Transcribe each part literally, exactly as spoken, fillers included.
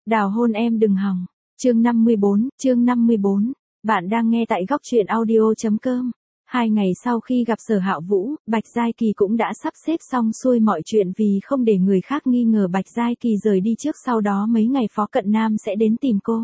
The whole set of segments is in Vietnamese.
Đào hôn em đừng hòng. Chương năm mươi bốn, chương năm mươi bốn. Bạn đang nghe tại góc truyện audio chấm com. Hai ngày sau khi gặp Sở Hạo Vũ, Bạch Giai Kỳ cũng đã sắp xếp xong xuôi mọi chuyện vì không để người khác nghi ngờ Bạch Giai Kỳ rời đi trước, sau đó mấy ngày Phó Cận Nam sẽ đến tìm cô.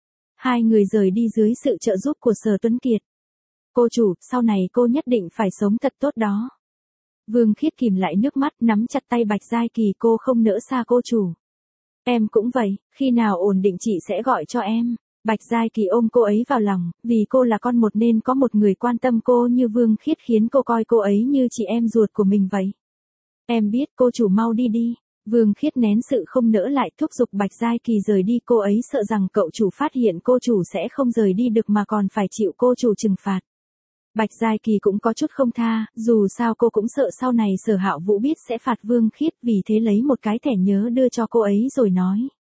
Hai người rời đi dưới sự trợ giúp của Sở Tuấn Kiệt. Cô chủ, sau này cô nhất định phải sống thật tốt đó. Vương Khiết kìm lại nước mắt, nắm chặt tay Bạch Giai Kỳ, cô không nỡ xa cô chủ. Em cũng vậy, khi nào ổn định chị sẽ gọi cho em. Bạch Giai Kỳ ôm cô ấy vào lòng, vì cô là con một nên có một người quan tâm cô như Vương Khiết khiến cô coi cô ấy như chị em ruột của mình vậy. Em biết, cô chủ mau đi đi. Vương Khiết nén sự không nỡ lại thúc giục Bạch Giai Kỳ rời đi, cô ấy sợ rằng cậu chủ phát hiện cô chủ sẽ không rời đi được mà còn phải chịu cô chủ trừng phạt. Bạch Giai Kỳ cũng có chút không tha, dù sao cô cũng sợ sau này Sở Hạo Vũ biết sẽ phạt Vương Khiết, vì thế lấy một cái thẻ nhớ đưa cho cô ấy rồi nói.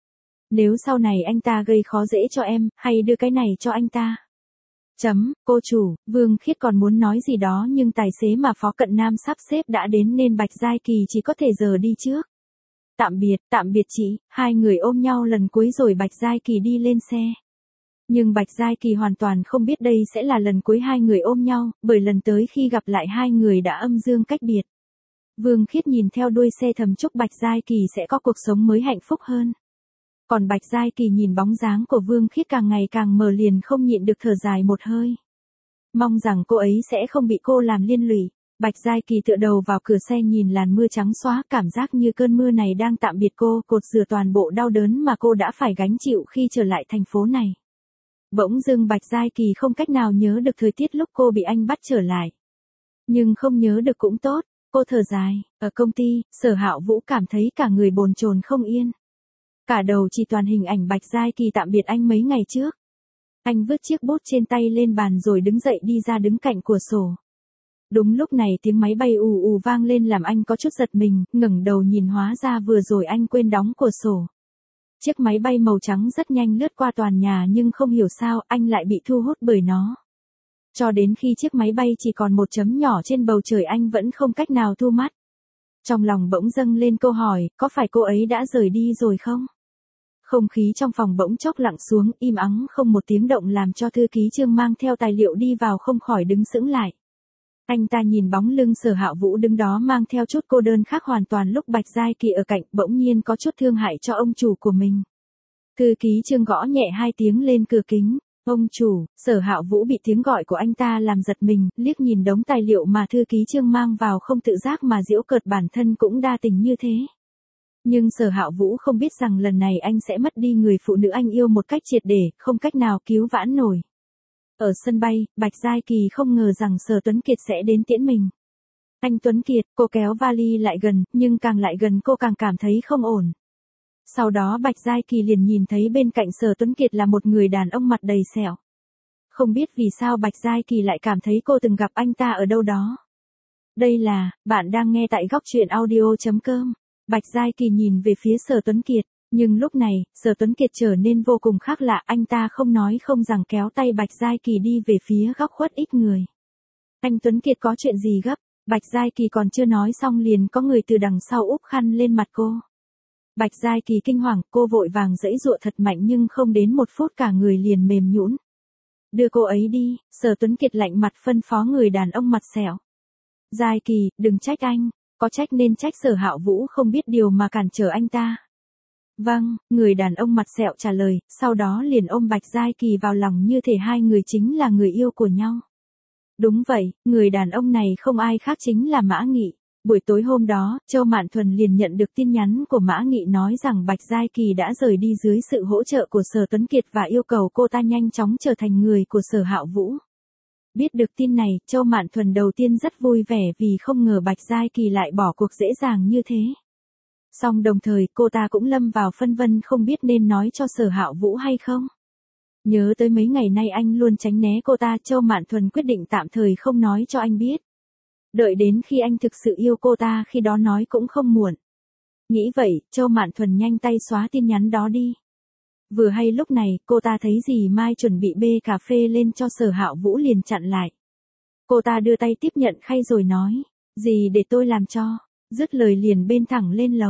Nếu sau này anh ta gây khó dễ cho em, hay đưa cái này cho anh ta. Chấm, cô chủ. Vương Khiết còn muốn nói gì đó nhưng tài xế mà Phó Cận Nam sắp xếp đã đến nên Bạch Giai Kỳ chỉ có thể giờ đi trước. Tạm biệt, tạm biệt chị. Hai người ôm nhau lần cuối rồi Bạch Giai Kỳ đi lên xe. Nhưng Bạch Giai Kỳ hoàn toàn không biết đây sẽ là lần cuối hai người ôm nhau, bởi lần tới khi gặp lại hai người đã âm dương cách biệt. Vương Khiết nhìn theo đuôi xe thầm chúc Bạch Giai Kỳ sẽ có cuộc sống mới hạnh phúc hơn. Còn Bạch Giai Kỳ nhìn bóng dáng của Vương Khiết càng ngày càng mờ liền không nhịn được thở dài một hơi. Mong rằng cô ấy sẽ không bị cô làm liên lụy. Bạch Giai Kỳ tựa đầu vào cửa xe nhìn làn mưa trắng xóa, cảm giác như cơn mưa này đang tạm biệt cô, cột rửa toàn bộ đau đớn mà cô đã phải gánh chịu khi trở lại thành phố này. Bỗng dưng Bạch Giai Kỳ không cách nào nhớ được thời tiết lúc cô bị anh bắt trở lại. Nhưng không nhớ được cũng tốt, cô thở dài. Ở công ty, Sở Hạo Vũ cảm thấy cả người bồn chồn không yên. Cả đầu chỉ toàn hình ảnh Bạch Giai Kỳ tạm biệt anh mấy ngày trước. Anh vứt chiếc bút trên tay lên bàn rồi đứng dậy đi ra đứng cạnh cửa sổ. Đúng lúc này tiếng máy bay ù ù vang lên làm anh có chút giật mình, ngẩng đầu nhìn hóa ra vừa rồi anh quên đóng cửa sổ. Chiếc máy bay màu trắng rất nhanh lướt qua tòa nhà nhưng không hiểu sao anh lại bị thu hút bởi nó. Cho đến khi chiếc máy bay chỉ còn một chấm nhỏ trên bầu trời anh vẫn không cách nào thu mắt. Trong lòng bỗng dâng lên câu hỏi, có phải cô ấy đã rời đi rồi không? Không khí trong phòng bỗng chốc lặng xuống, im ắng không một tiếng động làm cho thư ký Trương mang theo tài liệu đi vào không khỏi đứng sững lại. Anh ta nhìn bóng lưng Sở Hạo Vũ đứng đó mang theo chút cô đơn khác hoàn toàn lúc Bạch Giai Kỳ ở cạnh, bỗng nhiên có chút thương hại cho ông chủ của mình. Thư ký Trương gõ nhẹ hai tiếng lên cửa kính. Ông chủ. Sở Hạo Vũ bị tiếng gọi của anh ta làm giật mình, liếc nhìn đống tài liệu mà thư ký Trương mang vào không tự giác mà giễu cợt bản thân cũng đa tình như thế. Nhưng Sở Hạo Vũ không biết rằng lần này anh sẽ mất đi người phụ nữ anh yêu một cách triệt để, không cách nào cứu vãn nổi. Ở sân bay, Bạch Giai Kỳ không ngờ rằng Sở Tuấn Kiệt sẽ đến tiễn mình. Anh Tuấn Kiệt, cô kéo vali lại gần, nhưng càng lại gần cô càng cảm thấy không ổn. Sau đó Bạch Giai Kỳ liền nhìn thấy bên cạnh Sở Tuấn Kiệt là một người đàn ông mặt đầy sẹo. Không biết vì sao Bạch Giai Kỳ lại cảm thấy cô từng gặp anh ta ở đâu đó. Đây là, bạn đang nghe tại góc truyện audio chấm com. Bạch Giai Kỳ nhìn về phía Sở Tuấn Kiệt, nhưng lúc này, Sở Tuấn Kiệt trở nên vô cùng khác lạ, anh ta không nói không rằng kéo tay Bạch Giai Kỳ đi về phía góc khuất ít người. Anh Tuấn Kiệt có chuyện gì gấp? Bạch Giai Kỳ còn chưa nói xong liền có người từ đằng sau úp khăn lên mặt cô. Bạch Giai Kỳ kinh hoàng, cô vội vàng giãy giụa thật mạnh nhưng không đến một phút cả người liền mềm nhũn. Đưa cô ấy đi. Sở Tuấn Kiệt lạnh mặt phân phó người đàn ông mặt sẹo. Giai Kỳ, đừng trách anh. Có trách nên trách Sở Hạo Vũ không biết điều mà cản trở anh ta. Vâng, người đàn ông mặt sẹo trả lời, sau đó liền ôm Bạch Giai Kỳ vào lòng như thể hai người chính là người yêu của nhau. Đúng vậy, người đàn ông này không ai khác chính là Mã Nghị. Buổi tối hôm đó, Châu Mạn Thuần liền nhận được tin nhắn của Mã Nghị nói rằng Bạch Giai Kỳ đã rời đi dưới sự hỗ trợ của Sở Tuấn Kiệt và yêu cầu cô ta nhanh chóng trở thành người của Sở Hạo Vũ. Biết được tin này, Châu Mạn Thuần đầu tiên rất vui vẻ vì không ngờ Bạch Giai Kỳ lại bỏ cuộc dễ dàng như thế. Song đồng thời cô ta cũng lâm vào phân vân không biết nên nói cho Sở Hạo Vũ hay không. Nhớ tới mấy ngày nay anh luôn tránh né cô ta, Châu Mạn Thuần quyết định tạm thời không nói cho anh biết. Đợi đến khi anh thực sự yêu cô ta khi đó nói cũng không muộn. Nghĩ vậy, Châu Mạn Thuần nhanh tay xóa tin nhắn đó đi. Vừa hay lúc này, cô ta thấy dì Mai chuẩn bị bê cà phê lên cho Sở Hạo Vũ liền chặn lại. Cô ta đưa tay tiếp nhận khay rồi nói, dì để tôi làm cho. Dứt lời liền bên thẳng lên lầu.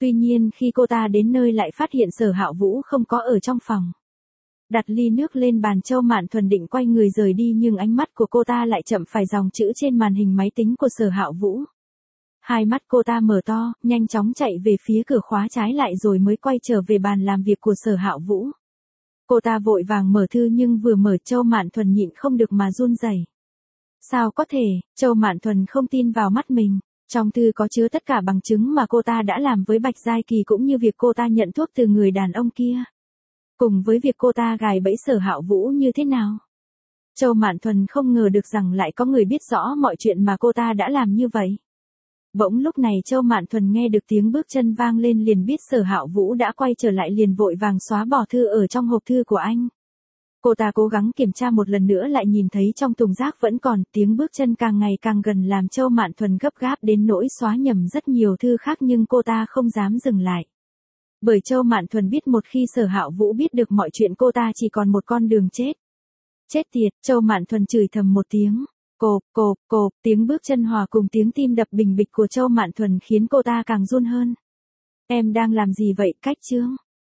Tuy nhiên khi cô ta đến nơi lại phát hiện Sở Hạo Vũ không có ở trong phòng. Đặt ly nước lên bàn, Châu Mạn Thuần định quay người rời đi nhưng ánh mắt của cô ta lại chậm phải dòng chữ trên màn hình máy tính của Sở Hạo Vũ. Hai mắt cô ta mở to, nhanh chóng chạy về phía cửa khóa trái lại rồi mới quay trở về bàn làm việc của Sở Hạo Vũ. Cô ta vội vàng mở thư nhưng vừa mở Châu Mạn Thuần nhịn không được mà run rẩy. Sao có thể, Châu Mạn Thuần không tin vào mắt mình. Trong thư có chứa tất cả bằng chứng mà cô ta đã làm với Bạch Giai Kỳ cũng như việc cô ta nhận thuốc từ người đàn ông kia. Cùng với việc cô ta gài bẫy Sở Hạo Vũ như thế nào. Châu Mạn Thuần không ngờ được rằng lại có người biết rõ mọi chuyện mà cô ta đã làm như vậy. Bỗng lúc này Châu Mạn Thuần nghe được tiếng bước chân vang lên liền biết Sở Hạo Vũ đã quay trở lại, liền vội vàng xóa bỏ thư ở trong hộp thư của anh. Cô ta cố gắng kiểm tra một lần nữa lại nhìn thấy trong thùng rác vẫn còn, tiếng bước chân càng ngày càng gần làm Châu Mạn Thuần gấp gáp đến nỗi xóa nhầm rất nhiều thư khác nhưng cô ta không dám dừng lại. Bởi Châu Mạn Thuần biết một khi Sở Hạo Vũ biết được mọi chuyện cô ta chỉ còn một con đường chết. Chết tiệt, Châu Mạn Thuần chửi thầm một tiếng. Cộp, cộp, cộp, tiếng bước chân hòa cùng tiếng tim đập bình bịch của Châu Mạn Thuần khiến cô ta càng run hơn. Em đang làm gì vậy, Cách Trương?